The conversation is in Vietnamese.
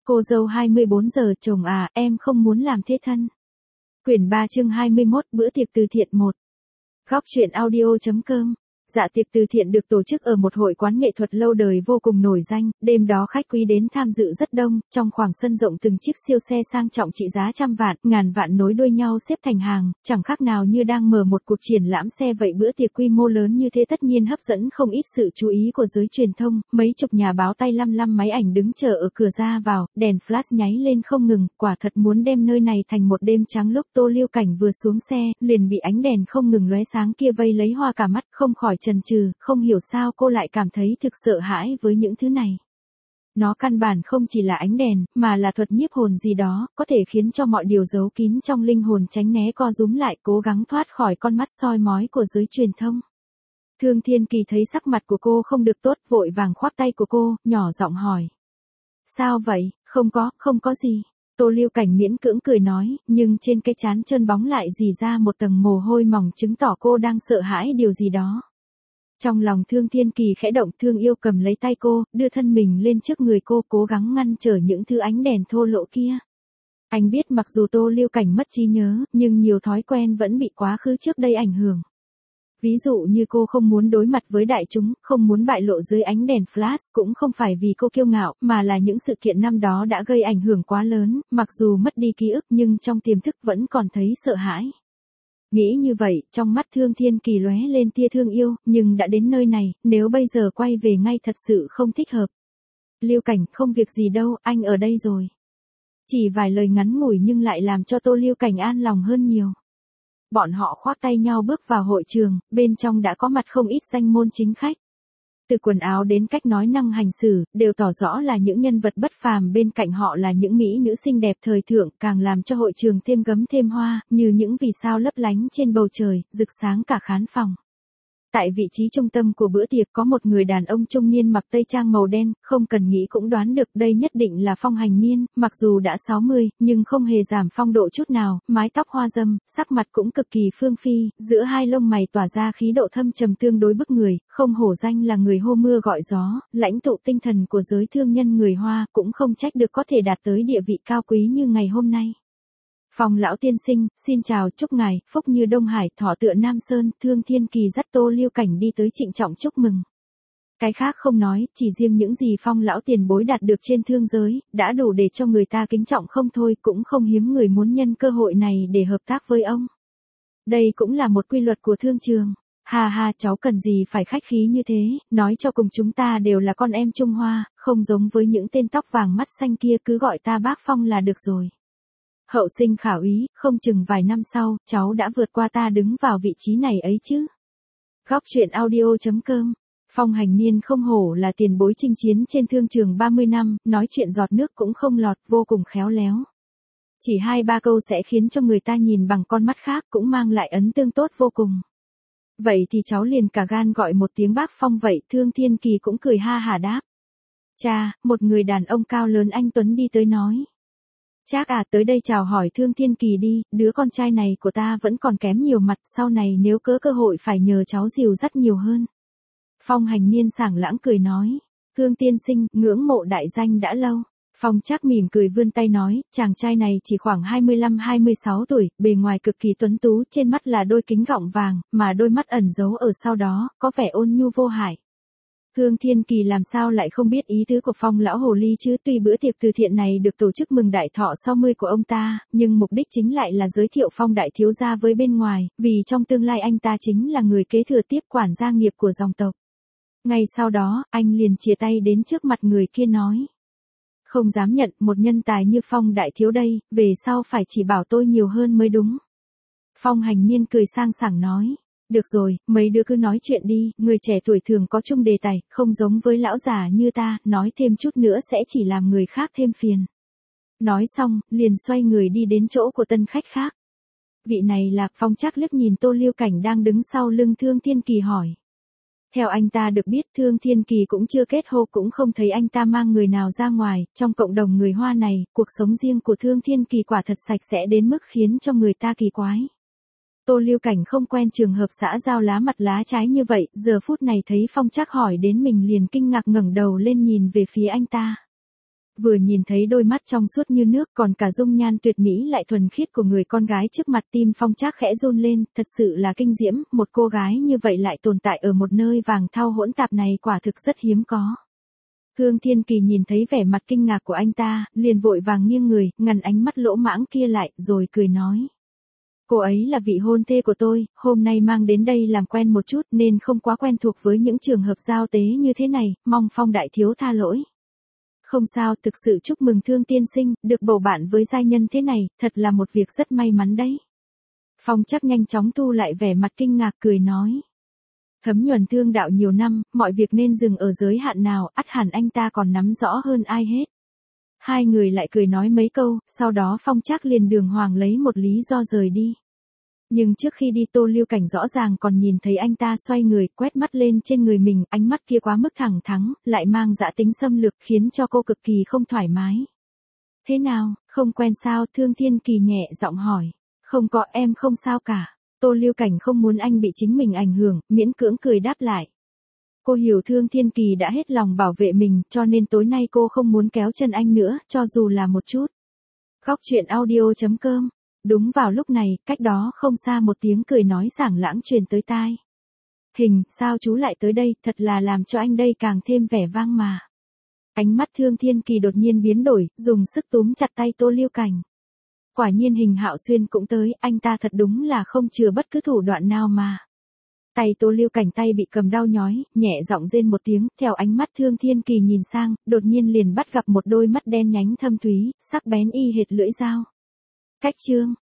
Cô dâu 24 giờ, chồng à, em không muốn làm thế thân. Quyển 3 chương 21, bữa tiệc từ thiện 1. Góc truyện audio.com. Dạ tiệc từ thiện được tổ chức ở một hội quán nghệ thuật lâu đời vô cùng nổi danh, đêm đó khách quý đến tham dự rất đông, trong khoảng sân rộng từng chiếc siêu xe sang trọng trị giá trăm vạn, ngàn vạn nối đuôi nhau xếp thành hàng, chẳng khác nào như đang mở một cuộc triển lãm xe vậy. Bữa tiệc quy mô lớn như thế tất nhiên hấp dẫn không ít sự chú ý của giới truyền thông, mấy chục nhà báo tay lăm lăm máy ảnh đứng chờ ở cửa ra vào, đèn flash nháy lên không ngừng, quả thật muốn đem nơi này thành một đêm trắng. Lúc Tô Lưu Cảnh vừa xuống xe, liền bị ánh đèn không ngừng lóe sáng kia vây lấy hoa cả mắt, không khỏi chần chừ, không hiểu sao cô lại cảm thấy thực sợ hãi với những thứ này. Nó căn bản không chỉ là ánh đèn, mà là thuật nhiếp hồn gì đó, có thể khiến cho mọi điều giấu kín trong linh hồn tránh né co rúm lại, cố gắng thoát khỏi con mắt soi mói của giới truyền thông. Thương Thiên Kỳ thấy sắc mặt của cô không được tốt, vội vàng khoác tay của cô, nhỏ giọng hỏi. Sao vậy? Không có gì. Tô Lưu Cảnh miễn cưỡng cười nói, nhưng trên cái trán trơn bóng lại rỉ ra một tầng mồ hôi mỏng, chứng tỏ cô đang sợ hãi điều gì đó. Trong lòng Thương Thiên Kỳ khẽ động, thương yêu cầm lấy tay cô, đưa thân mình lên trước người cô, cố gắng ngăn trở những thứ ánh đèn thô lỗ kia. Anh biết mặc dù Tô Lưu Cảnh mất trí nhớ, nhưng nhiều thói quen vẫn bị quá khứ trước đây ảnh hưởng. Ví dụ như cô không muốn đối mặt với đại chúng, không muốn bại lộ dưới ánh đèn flash, cũng không phải vì cô kiêu ngạo, mà là những sự kiện năm đó đã gây ảnh hưởng quá lớn, mặc dù mất đi ký ức nhưng trong tiềm thức vẫn còn thấy sợ hãi. Nghĩ như vậy, trong mắt Thương Thiên Kỳ lóe lên tia thương yêu, nhưng đã đến nơi này, nếu bây giờ quay về ngay thật sự không thích hợp. Lưu Cảnh, không việc gì đâu, anh ở đây rồi. Chỉ vài lời ngắn ngủi nhưng lại làm cho Tô Lưu Cảnh an lòng hơn nhiều. Bọn họ khoác tay nhau bước vào hội trường, bên trong đã có mặt không ít danh môn chính khách. Từ quần áo đến cách nói năng hành xử, đều tỏ rõ là những nhân vật bất phàm, bên cạnh họ là những mỹ nữ xinh đẹp thời thượng, càng làm cho hội trường thêm gấm thêm hoa, như những vì sao lấp lánh trên bầu trời, rực sáng cả khán phòng. Tại vị trí trung tâm của bữa tiệc có một người đàn ông trung niên mặc tây trang màu đen, không cần nghĩ cũng đoán được đây nhất định là Phong Hành Niên, mặc dù đã 60, nhưng không hề giảm phong độ chút nào, mái tóc hoa râm, sắc mặt cũng cực kỳ phương phi, giữa hai lông mày tỏa ra khí độ thâm trầm tương đối bức người, không hổ danh là người hô mưa gọi gió, lãnh tụ tinh thần của giới thương nhân người Hoa, cũng không trách được có thể đạt tới địa vị cao quý như ngày hôm nay. Phong lão tiên sinh, xin chào, chúc ngài, phúc như Đông Hải, thọ tựa Nam Sơn. Thương Thiên Kỳ dắt Tô Lưu Cảnh đi tới trịnh trọng chúc mừng. Cái khác không nói, chỉ riêng những gì Phong lão tiền bối đạt được trên thương giới, đã đủ để cho người ta kính trọng không thôi, cũng không hiếm người muốn nhân cơ hội này để hợp tác với ông. Đây cũng là một quy luật của thương trường. Ha ha, cháu cần gì phải khách khí như thế, nói cho cùng chúng ta đều là con em Trung Hoa, không giống với những tên tóc vàng mắt xanh kia, cứ gọi ta bác Phong là được rồi. Hậu sinh khả úy, không chừng vài năm sau, cháu đã vượt qua ta đứng vào vị trí này ấy chứ. Góc truyện audio.com. Phong Hành Niên không hổ là tiền bối chinh chiến trên thương trường 30 năm, nói chuyện giọt nước cũng không lọt, vô cùng khéo léo. Chỉ 2-3 câu sẽ khiến cho người ta nhìn bằng con mắt khác, cũng mang lại ấn tượng tốt vô cùng. Vậy thì cháu liền cả gan gọi một tiếng bác Phong vậy. Thương Thiên Kỳ cũng cười ha hả đáp. Cha, một người đàn ông cao lớn anh tuấn đi tới nói. Trác à, tới đây chào hỏi Thương Thiên Kỳ đi, đứa con trai này của ta vẫn còn kém nhiều mặt, sau này nếu có cơ hội phải nhờ cháu dìu dắt nhiều hơn. Phong Hành Niên sảng lãng cười nói, Thương tiên sinh, ngưỡng mộ đại danh đã lâu. Phong Trác mỉm cười vươn tay nói, chàng trai này chỉ khoảng 25-26 tuổi, bề ngoài cực kỳ tuấn tú, trên mắt là đôi kính gọng vàng, mà đôi mắt ẩn giấu ở sau đó, có vẻ ôn nhu vô hại. Thương Thiên Kỳ làm sao lại không biết ý tứ của Phong lão hồ ly chứ, tuy bữa tiệc từ thiện này được tổ chức mừng đại thọ 60 của ông ta, nhưng mục đích chính lại là giới thiệu Phong đại thiếu gia với bên ngoài, vì trong tương lai anh ta chính là người kế thừa tiếp quản gia nghiệp của dòng tộc. Ngay sau đó, anh liền chìa tay đến trước mặt người kia nói. Không dám nhận, một nhân tài như Phong đại thiếu đây, về sau phải chỉ bảo tôi nhiều hơn mới đúng. Phong Hành Niên cười sang sảng nói. Được rồi, mấy đứa cứ nói chuyện đi, người trẻ tuổi thường có chung đề tài, không giống với lão già như ta, nói thêm chút nữa sẽ chỉ làm người khác thêm phiền. Nói xong, liền xoay người đi đến chỗ của tân khách khác. Vị này là, Phong Trác liếc nhìn Tô Lưu Cảnh đang đứng sau lưng Thương Thiên Kỳ hỏi. Theo anh ta được biết, Thương Thiên Kỳ cũng chưa kết hôn, cũng không thấy anh ta mang người nào ra ngoài, trong cộng đồng người Hoa này, cuộc sống riêng của Thương Thiên Kỳ quả thật sạch sẽ đến mức khiến cho người ta kỳ quái. Tô Lưu Cảnh không quen trường hợp xã giao lá mặt lá trái như vậy, giờ phút này thấy Phong Trác hỏi đến mình liền kinh ngạc ngẩng đầu lên nhìn về phía anh ta. Vừa nhìn thấy đôi mắt trong suốt như nước còn cả dung nhan tuyệt mỹ lại thuần khiết của người con gái trước mặt, tim Phong Trác khẽ run lên, thật sự là kinh diễm, một cô gái như vậy lại tồn tại ở một nơi vàng thau hỗn tạp này quả thực rất hiếm có. Thương Thiên Kỳ nhìn thấy vẻ mặt kinh ngạc của anh ta, liền vội vàng nghiêng người, ngăn ánh mắt lỗ mãng kia lại, rồi cười nói. Cô ấy là vị hôn thê của tôi, hôm nay mang đến đây làm quen một chút nên không quá quen thuộc với những trường hợp giao tế như thế này, mong Phong đại thiếu tha lỗi. Không sao, thực sự chúc mừng Thương tiên sinh, được bầu bạn với giai nhân thế này, thật là một việc rất may mắn đấy. Phong Trác nhanh chóng thu lại vẻ mặt kinh ngạc cười nói. Thấm nhuần thương đạo nhiều năm, mọi việc nên dừng ở giới hạn nào, ắt hẳn anh ta còn nắm rõ hơn ai hết. Hai người lại cười nói mấy câu, sau đó Phong Trác liền đường hoàng lấy một lý do rời đi. Nhưng trước khi đi Tô Lưu Cảnh rõ ràng còn nhìn thấy anh ta xoay người, quét mắt lên trên người mình, ánh mắt kia quá mức thẳng thắn, lại mang dã tính xâm lược khiến cho cô cực kỳ không thoải mái. Thế nào, không quen sao? Thương Thiên Kỳ nhẹ giọng hỏi. Không có, em không sao cả. Tô Lưu Cảnh không muốn anh bị chính mình ảnh hưởng, miễn cưỡng cười đáp lại. Cô hiểu Thương Thiên Kỳ đã hết lòng bảo vệ mình, cho nên tối nay cô không muốn kéo chân anh nữa, cho dù là một chút. Góc truyện audio.com. Đúng vào lúc này, cách đó không xa một tiếng cười nói sảng lãng truyền tới tai. Hình, sao chú lại tới đây, thật là làm cho anh đây càng thêm vẻ vang mà. Ánh mắt Thương Thiên Kỳ đột nhiên biến đổi, dùng sức túm chặt tay Tô Lưu Cảnh. Quả nhiên Hình Hạo Xuyên cũng tới, anh ta thật đúng là không chừa bất cứ thủ đoạn nào mà. Tay Tô Lưu Cảnh tay bị cầm đau nhói, nhẹ giọng rên một tiếng, theo ánh mắt Thương Thiên Kỳ nhìn sang, đột nhiên liền bắt gặp một đôi mắt đen nhánh thâm thúy, sắc bén y hệt lưỡi dao. Cách chương